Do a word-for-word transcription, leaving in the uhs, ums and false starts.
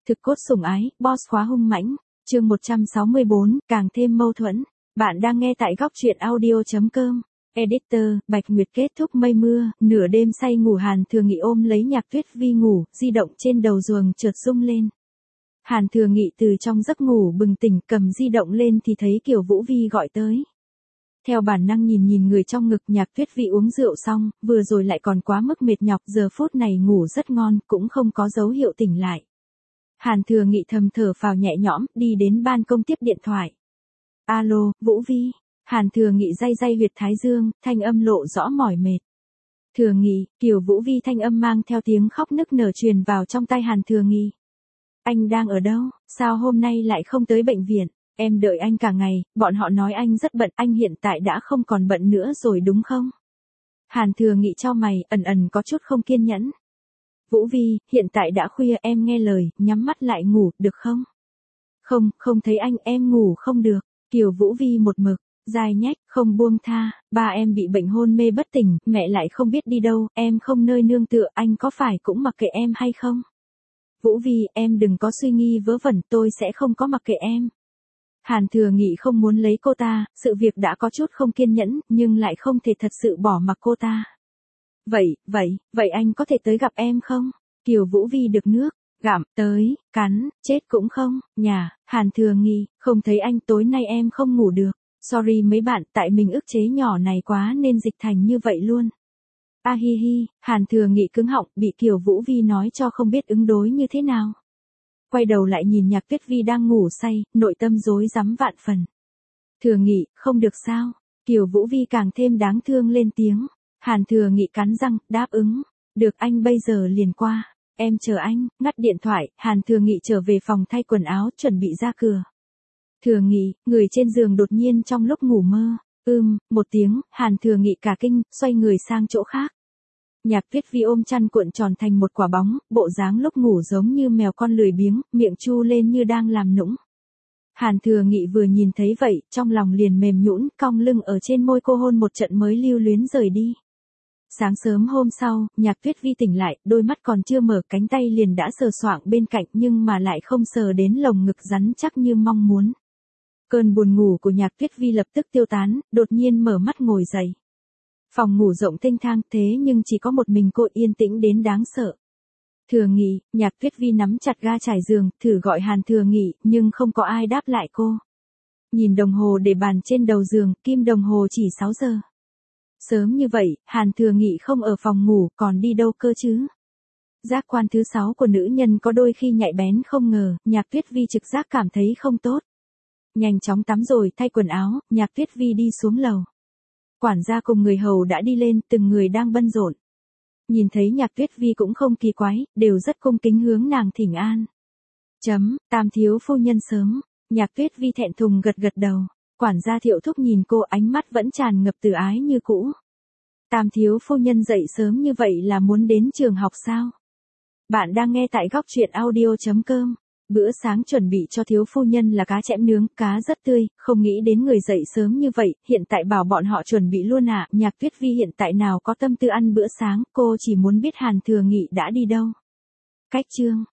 Thực cốt sủng ái, boss khóa hung mãnh, chương một trăm sáu mươi bốn, càng thêm mâu thuẫn. Bạn đang nghe tại góc truyện audio chấm com. Editor, Bạch Nguyệt kết thúc mây mưa, nửa đêm say ngủ Hàn Thừa Nghị ôm lấy Nhạc Tuyết Vi ngủ, di động trên đầu giường chợt rung lên. Hàn Thừa Nghị từ trong giấc ngủ bừng tỉnh, cầm di động lên thì thấy Kiều Vũ Vi gọi tới. Theo bản năng nhìn nhìn người trong ngực, Nhạc Tuyết Vi uống rượu xong, vừa rồi lại còn quá mức mệt nhọc, giờ phút này ngủ rất ngon, cũng không có dấu hiệu tỉnh lại. Hàn Thừa Nghị thầm thở phào nhẹ nhõm, đi đến ban công tiếp điện thoại. Alo, Vũ Vi. Hàn Thừa Nghị day day huyệt thái dương, thanh âm lộ rõ mỏi mệt. Thừa Nghị, Kiều Vũ Vi thanh âm mang theo tiếng khóc nức nở truyền vào trong tai Hàn Thừa Nghị. Anh đang ở đâu, sao hôm nay lại không tới bệnh viện? Em đợi anh cả ngày, bọn họ nói anh rất bận, anh hiện tại đã không còn bận nữa rồi đúng không? Hàn Thừa Nghị chau mày, ẩn ẩn có chút không kiên nhẫn. Vũ Vi, hiện tại đã khuya, em nghe lời, nhắm mắt lại ngủ, được không? Không, không thấy anh, em ngủ không được. Kiều Vũ Vi một mực, dài nhách, không buông tha, ba em bị bệnh hôn mê bất tỉnh, mẹ lại không biết đi đâu, em không nơi nương tựa, anh có phải cũng mặc kệ em hay không? Vũ Vi, em đừng có suy nghi vớ vẩn, tôi sẽ không có mặc kệ em. Hàn Thừa Nghị không muốn lấy cô ta, sự việc đã có chút không kiên nhẫn, nhưng lại không thể thật sự bỏ mặc cô ta. Vậy, vậy, vậy anh có thể tới gặp em không? Kiều Vũ Vi được nước, gặm, tới, cắn, chết cũng không, nhà, Hàn Thừa Nghị, không thấy anh, tối nay em không ngủ được. Sorry mấy bạn, tại mình ức chế nhỏ này quá nên dịch thành như vậy luôn. A hi hi, Hàn Thừa Nghị cứng họng, bị Kiều Vũ Vi nói cho không biết ứng đối như thế nào. Quay đầu lại nhìn Nhạc Tuyết Vi đang ngủ say, nội tâm rối rắm vạn phần. Thừa Nghị, không được sao? Kiều Vũ Vi càng thêm đáng thương lên tiếng. Hàn Thừa Nghị cắn răng, đáp ứng. Được, anh bây giờ liền qua. Em chờ anh. Ngắt điện thoại, Hàn Thừa Nghị trở về phòng thay quần áo, chuẩn bị ra cửa. Thừa Nghị, người trên giường đột nhiên trong lúc ngủ mơ. Ưm, một tiếng, Hàn Thừa Nghị cả kinh, xoay người sang chỗ khác. Nhạc Tuyết Vi ôm chăn cuộn tròn thành một quả bóng, bộ dáng lúc ngủ giống như mèo con lười biếng, miệng chu lên như đang làm nũng. Hàn Thừa Nghị vừa nhìn thấy vậy, trong lòng liền mềm nhũn, cong lưng ở trên môi cô hôn một trận mới lưu luyến rời đi. Sáng sớm hôm sau, Nhạc Tuyết Vi tỉnh lại, đôi mắt còn chưa mở, cánh tay liền đã sờ soạng bên cạnh nhưng mà lại không sờ đến lồng ngực rắn chắc như mong muốn. Cơn buồn ngủ của Nhạc Tuyết Vi lập tức tiêu tán, đột nhiên mở mắt ngồi dậy. Phòng ngủ rộng thênh thang thế nhưng chỉ có một mình cô, yên tĩnh đến đáng sợ. Thừa Nghị, Nhạc Tuyết Vi nắm chặt ga trải giường, thử gọi Hàn Thừa Nghị, nhưng không có ai đáp lại cô. Nhìn đồng hồ để bàn trên đầu giường, kim đồng hồ chỉ sáu giờ. Sớm như vậy, Hàn Thừa Nghị không ở phòng ngủ, còn đi đâu cơ chứ? Giác quan thứ sáu của nữ nhân có đôi khi nhạy bén không ngờ, Nhạc Tuyết Vi trực giác cảm thấy không tốt. Nhanh chóng tắm rồi, thay quần áo, Nhạc Tuyết Vi đi xuống lầu. Quản gia cùng người hầu đã đi lên, từng người đang bận rộn. Nhìn thấy Nhạc Tuyết Vi cũng không kỳ quái, đều rất cung kính hướng nàng thỉnh an. Chấm, Tam thiếu phu nhân sớm. Nhạc Tuyết Vi thẹn thùng gật gật đầu. Quản gia Thiệu Thúc nhìn cô, ánh mắt vẫn tràn ngập từ ái như cũ. Tam thiếu phu nhân dậy sớm như vậy là muốn đến trường học sao? Bạn đang nghe tại góc truyện audio chấm com. Bữa sáng chuẩn bị cho thiếu phu nhân là cá chẽm nướng, cá rất tươi, không nghĩ đến người dậy sớm như vậy, hiện tại bảo bọn họ chuẩn bị luôn à. Nhạc Tuyết Vi hiện tại nào có tâm tư ăn bữa sáng, cô chỉ muốn biết Hàn Thừa Nghị đã đi đâu. Cách chương,